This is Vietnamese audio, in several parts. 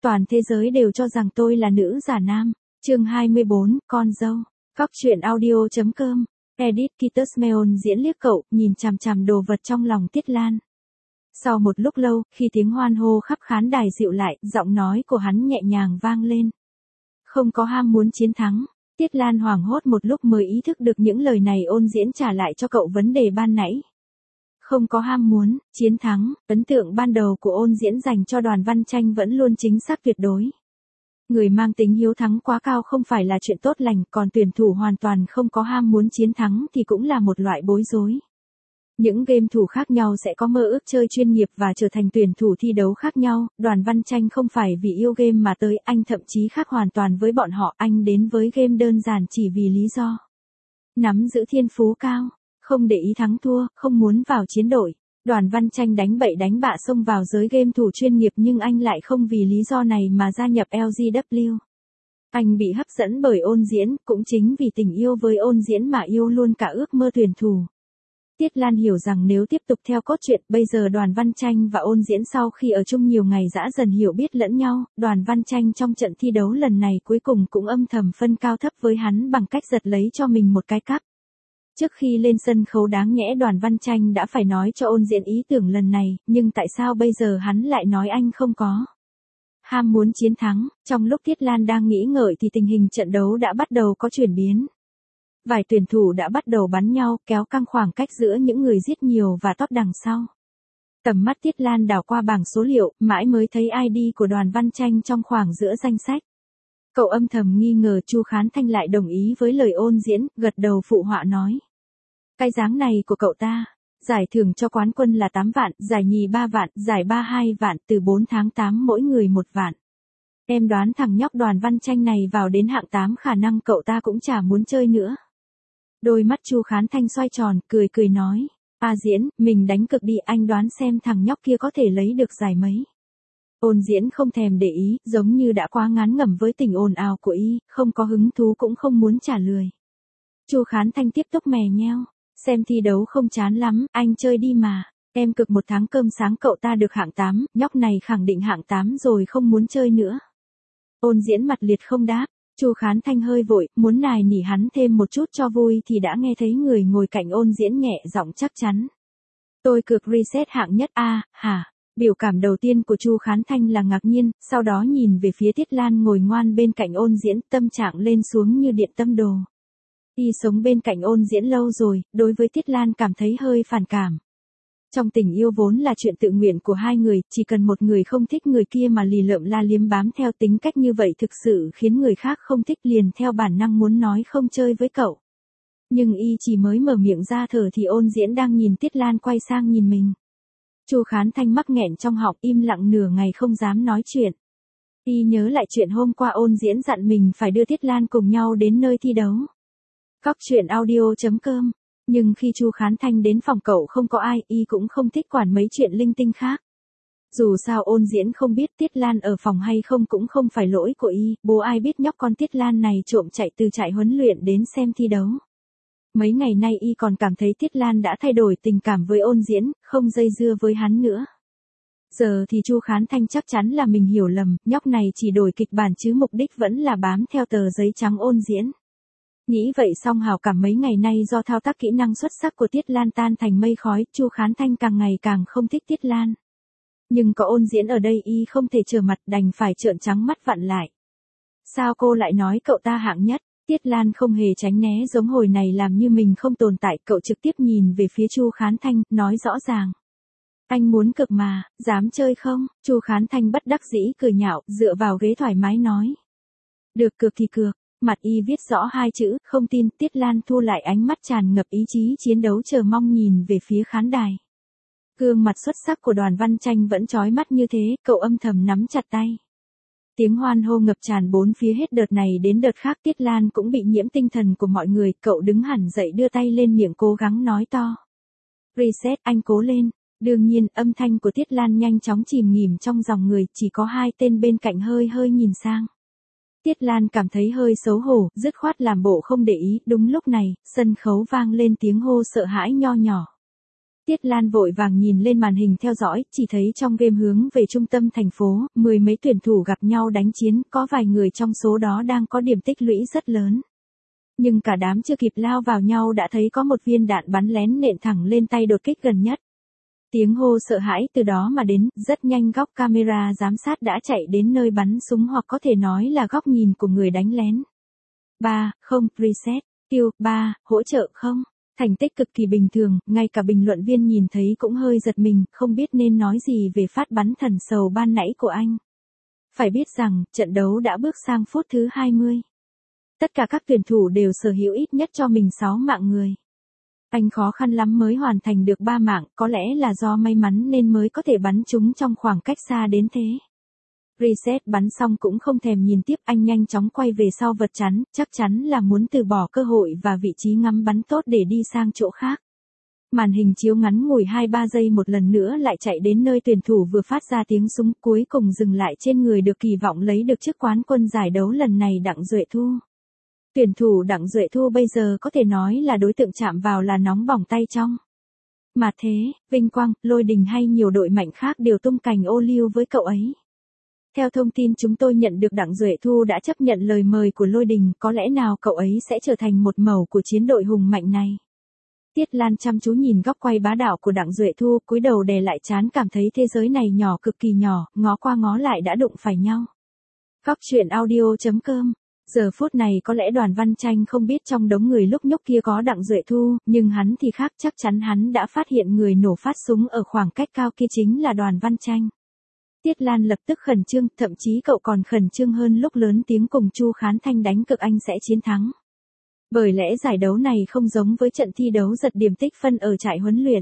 Toàn thế giới đều cho rằng tôi là nữ giả nam. Chương 24, con dâu. Cóc truyện audio.com. Edit Kittersmeon diễn liếc cậu, nhìn chằm chằm đồ vật trong lòng Tiết Lan. Sau một lúc lâu, khi tiếng hoan hô khắp khán đài dịu lại, giọng nói của hắn nhẹ nhàng vang lên. Không có ham muốn chiến thắng. Tiết Lan hoảng hốt một lúc mới ý thức được những lời này Ôn Diễn trả lại cho cậu vấn đề ban nãy. Không có ham muốn, chiến thắng, ấn tượng ban đầu của Ôn Diễn dành cho Đoàn Văn Tranh vẫn luôn chính xác tuyệt đối. Người mang tính hiếu thắng quá cao không phải là chuyện tốt lành, còn tuyển thủ hoàn toàn không có ham muốn chiến thắng thì cũng là một loại bối rối. Những game thủ khác nhau sẽ có mơ ước chơi chuyên nghiệp và trở thành tuyển thủ thi đấu khác nhau, Đoàn Văn Tranh không phải vì yêu game mà tới, anh thậm chí khác hoàn toàn với bọn họ, anh đến với game đơn giản chỉ vì lý do nắm giữ thiên phú cao, không để ý thắng thua, không muốn vào chiến đội. Đoàn Văn Tranh đánh bậy đánh bạ xông vào giới game thủ chuyên nghiệp nhưng anh lại không vì lý do này mà gia nhập LGW. Anh bị hấp dẫn bởi Ôn Diễn, cũng chính vì tình yêu với Ôn Diễn mà yêu luôn cả ước mơ tuyển thủ. Tiết Lan hiểu rằng nếu tiếp tục theo cốt truyện, bây giờ Đoàn Văn Tranh và Ôn Diễn sau khi ở chung nhiều ngày dã dần hiểu biết lẫn nhau, Đoàn Văn Tranh trong trận thi đấu lần này cuối cùng cũng âm thầm phân cao thấp với hắn bằng cách giật lấy cho mình một cái cắp. Trước khi lên sân khấu đáng nhẽ Đoàn Văn Tranh đã phải nói cho Ôn Diễn ý tưởng lần này, nhưng tại sao bây giờ hắn lại nói anh không có ham muốn chiến thắng? Trong lúc Tiết Lan đang nghĩ ngợi thì tình hình trận đấu đã bắt đầu có chuyển biến. Vài tuyển thủ đã bắt đầu bắn nhau, kéo căng khoảng cách giữa những người giết nhiều và top đằng sau. Tầm mắt Tiết Lan đảo qua bảng số liệu, mãi mới thấy ID của Đoàn Văn Tranh trong khoảng giữa danh sách. Cậu âm thầm nghi ngờ Chu Khán Thanh lại đồng ý với lời Ôn Diễn, gật đầu phụ họa nói. Cái dáng này của cậu ta, giải thưởng cho quán quân là 8 vạn, giải nhì 3 vạn, giải ba 2 vạn, từ 4 tháng 8 mỗi người 1 vạn. Em đoán thằng nhóc Đoàn Văn Tranh này vào đến hạng 8 khả năng cậu ta cũng chả muốn chơi nữa. Đôi mắt Chu Khán Thanh xoay tròn, cười cười nói. Diễn, mình đánh cực đi, anh đoán xem thằng nhóc kia có thể lấy được giải mấy. Ôn Diễn không thèm để ý, giống như đã quá ngán ngẩm với tình ồn ào của y, không có hứng thú cũng không muốn trả lời. Chu Khán Thanh tiếp tục mè nheo. Xem thi đấu không chán lắm, anh chơi đi mà. Em cực 1 tháng cơm sáng cậu ta được hạng 8, nhóc này khẳng định hạng 8 rồi không muốn chơi nữa. Ôn Diễn mặt liệt không đáp. Chu Khán Thanh hơi vội, muốn nài nỉ hắn thêm một chút cho vui thì đã nghe thấy người ngồi cạnh Ôn Diễn nhẹ giọng chắc chắn. Tôi cược reset hạng nhất hả? Biểu cảm đầu tiên của Chu Khán Thanh là ngạc nhiên, sau đó nhìn về phía Tiết Lan ngồi ngoan bên cạnh Ôn Diễn, tâm trạng lên xuống như điện tâm đồ. Y sống bên cạnh Ôn Diễn lâu rồi, đối với Tiết Lan cảm thấy hơi phản cảm. Trong tình yêu vốn là chuyện tự nguyện của hai người, chỉ cần một người không thích người kia mà lì lợm la liếm bám theo tính cách như vậy thực sự khiến người khác không thích, liền theo bản năng muốn nói không chơi với cậu. Nhưng y chỉ mới mở miệng ra thở thì Ôn Diễn đang nhìn Tiết Lan quay sang nhìn mình. Chu Khán Thanh mắc nghẹn trong họng, im lặng nửa ngày không dám nói chuyện. Y nhớ lại chuyện hôm qua Ôn Diễn dặn mình phải đưa Tiết Lan cùng nhau đến nơi thi đấu. Cóc truyện audio.com. Nhưng khi Chu Khán Thanh đến phòng cậu không có ai, y cũng không thích quản mấy chuyện linh tinh khác. Dù sao Ôn Diễn không biết Tiết Lan ở phòng hay không cũng không phải lỗi của y, bố ai biết nhóc con Tiết Lan này trộm chạy từ trại huấn luyện đến xem thi đấu. Mấy ngày nay y còn cảm thấy Tiết Lan đã thay đổi tình cảm với Ôn Diễn, không dây dưa với hắn nữa. Giờ thì Chu Khán Thanh chắc chắn là mình hiểu lầm, nhóc này chỉ đổi kịch bản chứ mục đích vẫn là bám theo tờ giấy trắng Ôn Diễn. Nghĩ vậy xong hào cảm mấy ngày nay do thao tác kỹ năng xuất sắc của Tiết Lan tan thành mây khói, Chu Khán Thanh càng ngày càng không thích Tiết Lan. Nhưng có Ôn Diễn ở đây y không thể trở mặt, đành phải trợn trắng mắt vặn lại. Sao cô lại nói cậu ta hạng nhất? Tiết Lan không hề tránh né giống hồi này làm như mình không tồn tại, cậu trực tiếp nhìn về phía Chu Khán Thanh, nói rõ ràng. Anh muốn cực mà, dám chơi không? Chu Khán Thanh bất đắc dĩ cười nhạo, dựa vào ghế thoải mái nói. Được, cược thì cược. Mặt y viết rõ 2 chữ, không tin. Tiết Lan thu lại ánh mắt tràn ngập ý chí chiến đấu chờ mong nhìn về phía khán đài. Gương mặt xuất sắc của Đoàn Văn Tranh vẫn chói mắt như thế, cậu âm thầm nắm chặt tay. Tiếng hoan hô ngập tràn bốn phía hết đợt này đến đợt khác, Tiết Lan cũng bị nhiễm tinh thần của mọi người, cậu đứng hẳn dậy đưa tay lên miệng cố gắng nói to. Reset, anh cố lên. Đương nhiên, âm thanh của Tiết Lan nhanh chóng chìm nghỉm trong dòng người, chỉ có 2 tên bên cạnh hơi hơi nhìn sang. Tiết Lan cảm thấy hơi xấu hổ, dứt khoát làm bộ không để ý, đúng lúc này, sân khấu vang lên tiếng hô sợ hãi nho nhỏ. Tiết Lan vội vàng nhìn lên màn hình theo dõi, chỉ thấy trong game hướng về trung tâm thành phố, mười mấy tuyển thủ gặp nhau đánh chiến, có vài người trong số đó đang có điểm tích lũy rất lớn. Nhưng cả đám chưa kịp lao vào nhau đã thấy có một viên đạn bắn lén nện thẳng lên tay đột kích gần nhất. Tiếng hô sợ hãi từ đó mà đến, rất nhanh góc camera giám sát đã chạy đến nơi bắn súng hoặc có thể nói là góc nhìn của người đánh lén. 3, không, reset, tiêu, 3, hỗ trợ không. Thành tích cực kỳ bình thường, ngay cả bình luận viên nhìn thấy cũng hơi giật mình, không biết nên nói gì về phát bắn thần sầu ban nãy của anh. Phải biết rằng, trận đấu đã bước sang phút thứ 20. Tất cả các tuyển thủ đều sở hữu ít nhất cho mình 6 mạng người. Anh khó khăn lắm mới hoàn thành được 3 mạng, có lẽ là do may mắn nên mới có thể bắn chúng trong khoảng cách xa đến thế. Reset bắn xong cũng không thèm nhìn tiếp, anh nhanh chóng quay về sau vật chắn, chắc chắn là muốn từ bỏ cơ hội và vị trí ngắm bắn tốt để đi sang chỗ khác. Màn hình chiếu ngắn ngủi 2-3 giây một lần nữa lại chạy đến nơi tuyển thủ vừa phát ra tiếng súng, cuối cùng dừng lại trên người được kỳ vọng lấy được chức quán quân giải đấu lần này Đặng Duệ Thu. Tuyển thủ Đặng Duệ Thu bây giờ có thể nói là đối tượng chạm vào là nóng bỏng tay trong. Mà thế, Vinh Quang, Lôi Đình hay nhiều đội mạnh khác đều tung cành ô liu với cậu ấy. Theo thông tin chúng tôi nhận được Đặng Duệ Thu đã chấp nhận lời mời của Lôi Đình, có lẽ nào cậu ấy sẽ trở thành một mẩu của chiến đội hùng mạnh này. Tiết Lan chăm chú nhìn góc quay bá đạo của Đặng Duệ Thu, cúi đầu đè lại trán, cảm thấy thế giới này nhỏ cực kỳ nhỏ, ngó qua ngó lại đã đụng phải nhau. Góc truyện audio.com. Giờ phút này có lẽ Đoàn Văn Tranh không biết trong đống người lúc nhúc kia có Đặng Duệ Thu, nhưng hắn thì khác, chắc chắn hắn đã phát hiện người nổ phát súng ở khoảng cách cao kia chính là Đoàn Văn Tranh. Tiết Lan lập tức khẩn trương, thậm chí cậu còn khẩn trương hơn lúc lớn tiếng cùng Chu Khán Thanh đánh cược anh sẽ chiến thắng. Bởi lẽ giải đấu này không giống với trận thi đấu giật điểm tích phân ở trại huấn luyện.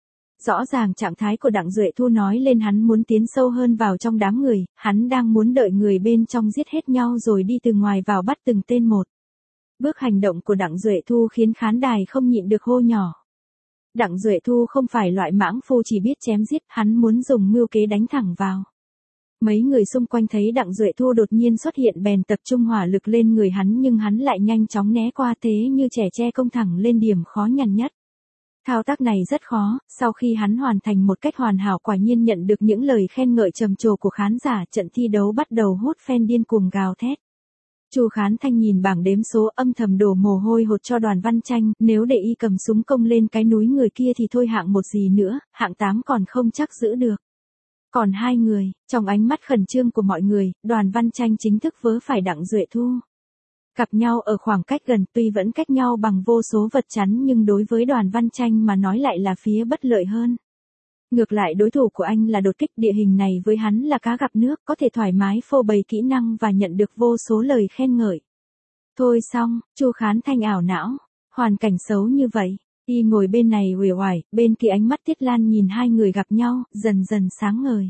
Rõ ràng trạng thái của Đặng Duệ Thu nói lên hắn muốn tiến sâu hơn vào trong đám người, hắn đang muốn đợi người bên trong giết hết nhau rồi đi từ ngoài vào bắt từng tên một. Bước hành động của Đặng Duệ Thu khiến khán đài không nhịn được hô nhỏ. Đặng Duệ Thu không phải loại mãng phu chỉ biết chém giết, hắn muốn dùng mưu kế đánh thẳng vào. Mấy người xung quanh thấy Đặng Duệ Thu đột nhiên xuất hiện bèn tập trung hỏa lực lên người hắn, nhưng hắn lại nhanh chóng né qua, thế như trẻ tre công thẳng lên điểm khó nhằn nhất. Thao tác này rất khó, sau khi hắn hoàn thành một cách hoàn hảo quả nhiên nhận được những lời khen ngợi trầm trồ của khán giả, trận thi đấu bắt đầu hút fan điên cuồng gào thét. Chu Khán Thanh nhìn bảng đếm số âm thầm đổ mồ hôi hột cho Đoàn Văn Tranh, nếu để y cầm súng công lên cái núi người kia thì thôi hạng 1 gì nữa, hạng 8 còn không chắc giữ được. Còn 2 người, trong ánh mắt khẩn trương của mọi người, Đoàn Văn Tranh chính thức vớ phải Đặng Duệ Thu. Gặp nhau ở khoảng cách gần, tuy vẫn cách nhau bằng vô số vật chắn nhưng đối với Đoàn Văn Tranh mà nói lại là phía bất lợi hơn. Ngược lại đối thủ của anh là đột kích, địa hình này với hắn là cá gặp nước, có thể thoải mái phô bày kỹ năng và nhận được vô số lời khen ngợi. Thôi xong, Chu Khán Thanh ảo não, hoàn cảnh xấu như vậy, y ngồi bên này uể oải, bên kia ánh mắt Tiết Lan nhìn hai người gặp nhau, dần dần sáng ngời.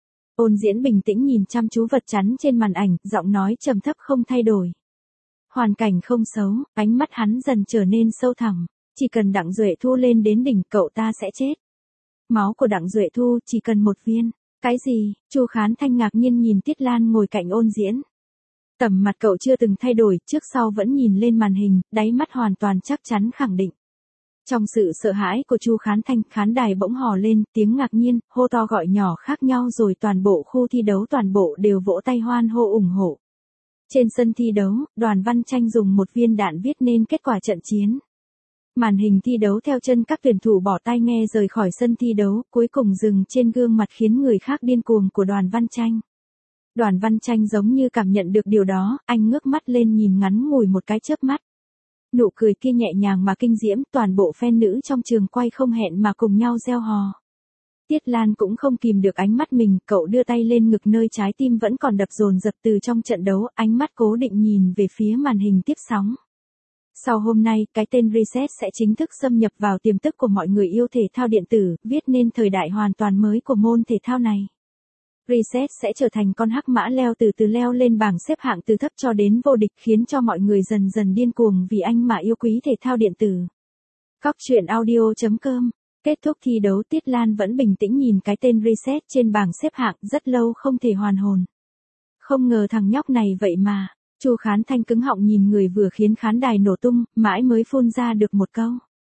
Ôn Diễn bình tĩnh nhìn chăm chú vật chắn trên màn ảnh, giọng nói trầm thấp không thay đổi. Hoàn cảnh không xấu, ánh mắt hắn dần trở nên sâu thẳm, chỉ cần Đặng Duệ Thu lên đến đỉnh cậu ta sẽ chết. Máu của Đặng Duệ Thu chỉ cần 1 viên. Cái gì? Chu Khán Thanh ngạc nhiên nhìn Tiết Lan ngồi cạnh Ôn Diễn. Tầm mặt cậu chưa từng thay đổi, trước sau vẫn nhìn lên màn hình, đáy mắt hoàn toàn chắc chắn khẳng định. Trong sự sợ hãi của Chu Khán Thanh, khán đài bỗng hò lên, tiếng ngạc nhiên, hô to gọi nhỏ khác nhau rồi toàn bộ khu thi đấu toàn bộ đều vỗ tay hoan hô ủng hộ. Trên sân thi đấu, Đoàn Văn Tranh dùng một viên đạn viết nên kết quả trận chiến. Màn hình thi đấu theo chân các tuyển thủ bỏ tai nghe rời khỏi sân thi đấu, cuối cùng dừng trên gương mặt khiến người khác điên cuồng của Đoàn Văn Tranh. Đoàn Văn Tranh giống như cảm nhận được điều đó, anh ngước mắt lên nhìn ngắn ngủi một cái chớp mắt. Nụ cười kia nhẹ nhàng mà kinh diễm, toàn bộ fan nữ trong trường quay không hẹn mà cùng nhau reo hò. Tiết Lan cũng không kìm được ánh mắt mình, cậu đưa tay lên ngực nơi trái tim vẫn còn đập dồn dập từ trong trận đấu, ánh mắt cố định nhìn về phía màn hình tiếp sóng. Sau hôm nay, cái tên Reset sẽ chính thức xâm nhập vào tiềm thức của mọi người yêu thể thao điện tử, viết nên thời đại hoàn toàn mới của môn thể thao này. Reset sẽ trở thành con hắc mã leo từ từ leo lên bảng xếp hạng từ thấp cho đến vô địch, khiến cho mọi người dần dần điên cuồng vì anh mà yêu quý thể thao điện tử. Góc truyện audio.com. Kết thúc thi đấu, Tiết Lan vẫn bình tĩnh nhìn cái tên Reset trên bảng xếp hạng, rất lâu không thể hoàn hồn. Không ngờ thằng nhóc này vậy mà. Chu Khán Thanh cứng họng nhìn người vừa khiến khán đài nổ tung, mãi mới phun ra được một câu.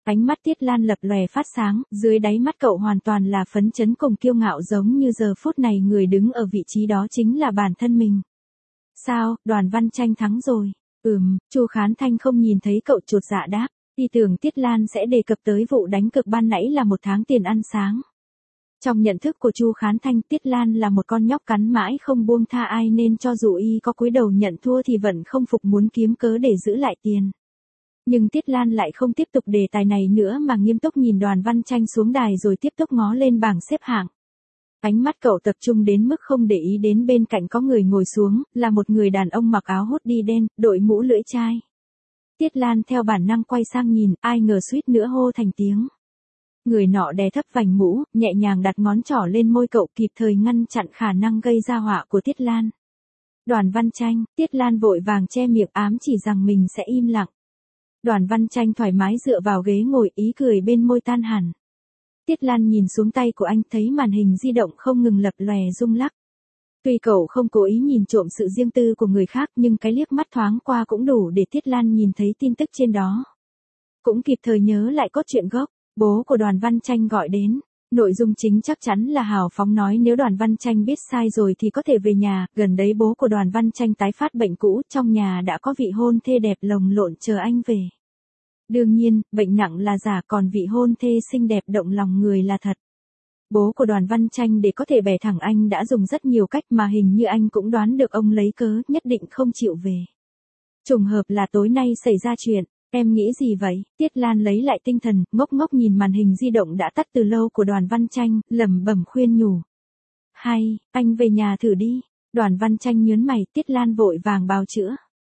Ánh mắt Tiết Lan lập lòe phát sáng, dưới đáy mắt cậu hoàn toàn là phấn chấn cùng kiêu ngạo giống như giờ phút này người đứng ở vị trí đó chính là bản thân mình. Sao, Đoàn Văn Tranh thắng rồi. Chu Khán Thanh không nhìn thấy cậu chột dạ đáp, đi tưởng Tiết Lan sẽ đề cập tới vụ đánh cược ban nãy là 1 tháng tiền ăn sáng. Trong nhận thức của Chu Khán Thanh, Tiết Lan là một con nhóc cắn mãi không buông tha ai nên cho dù y có cúi đầu nhận thua thì vẫn không phục muốn kiếm cớ để giữ lại tiền. Nhưng Tiết Lan lại không tiếp tục đề tài này nữa mà nghiêm túc nhìn Đoàn Văn Tranh xuống đài rồi tiếp tục ngó lên bảng xếp hạng. Ánh mắt cậu tập trung đến mức không để ý đến bên cạnh có người ngồi xuống, là một người đàn ông mặc áo hoodie đen, đội mũ lưỡi chai. Tiết Lan theo bản năng quay sang nhìn, ai ngờ suýt nữa hô thành tiếng. Người nọ đè thấp vành mũ, nhẹ nhàng đặt ngón trỏ lên môi cậu kịp thời ngăn chặn khả năng gây ra họa của Tiết Lan. Đoàn Văn Tranh, Tiết Lan vội vàng che miệng ám chỉ rằng mình sẽ im lặng. Đoàn Văn Tranh thoải mái dựa vào ghế ngồi ý cười bên môi tan hẳn. Tiết Lan nhìn xuống tay của anh thấy màn hình di động không ngừng lập lòe rung lắc. Tuy cậu không cố ý nhìn trộm sự riêng tư của người khác nhưng cái liếc mắt thoáng qua cũng đủ để Tiết Lan nhìn thấy tin tức trên đó. Cũng kịp thời nhớ lại cốt truyện gốc, bố của Đoàn Văn Tranh gọi đến. Nội dung chính chắc chắn là hào phóng nói nếu Đoàn Văn Tranh biết sai rồi thì có thể về nhà, gần đấy bố của Đoàn Văn Tranh tái phát bệnh cũ, trong nhà đã có vị hôn thê đẹp lồng lộn chờ anh về. Đương nhiên, bệnh nặng là giả còn vị hôn thê xinh đẹp động lòng người là thật. Bố của Đoàn Văn Tranh để có thể bẻ thẳng anh đã dùng rất nhiều cách mà hình như anh cũng đoán được ông lấy cớ nhất định không chịu về. Trùng hợp là tối nay xảy ra chuyện, em nghĩ gì vậy? Tiết Lan lấy lại tinh thần, ngốc ngốc nhìn màn hình di động đã tắt từ lâu của Đoàn Văn Tranh, lẩm bẩm khuyên nhủ. Hay, anh về nhà thử đi. Đoàn Văn Tranh nhớn mày, Tiết Lan vội vàng bào chữa.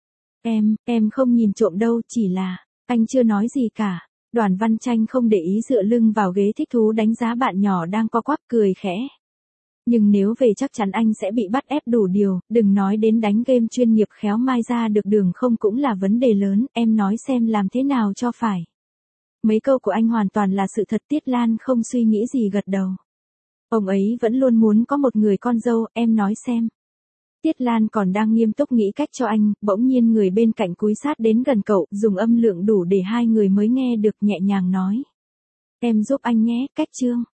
Em không nhìn trộm đâu, chỉ là, anh chưa nói gì cả. Đoàn Văn Tranh không để ý dựa lưng vào ghế thích thú đánh giá bạn nhỏ đang co quắp cười khẽ. Nhưng nếu về chắc chắn anh sẽ bị bắt ép đủ điều, đừng nói đến đánh game chuyên nghiệp khéo mai ra được đường không cũng là vấn đề lớn, em nói xem làm thế nào cho phải. Mấy câu của anh hoàn toàn là sự thật. Tiết Lan không suy nghĩ gì gật đầu. Ông ấy vẫn luôn muốn có một người con dâu, em nói xem. Tiết Lan còn đang nghiêm túc nghĩ cách cho anh, bỗng nhiên người bên cạnh cúi sát đến gần cậu, dùng âm lượng đủ để hai người mới nghe được nhẹ nhàng nói. Em giúp anh nhé, cách chương.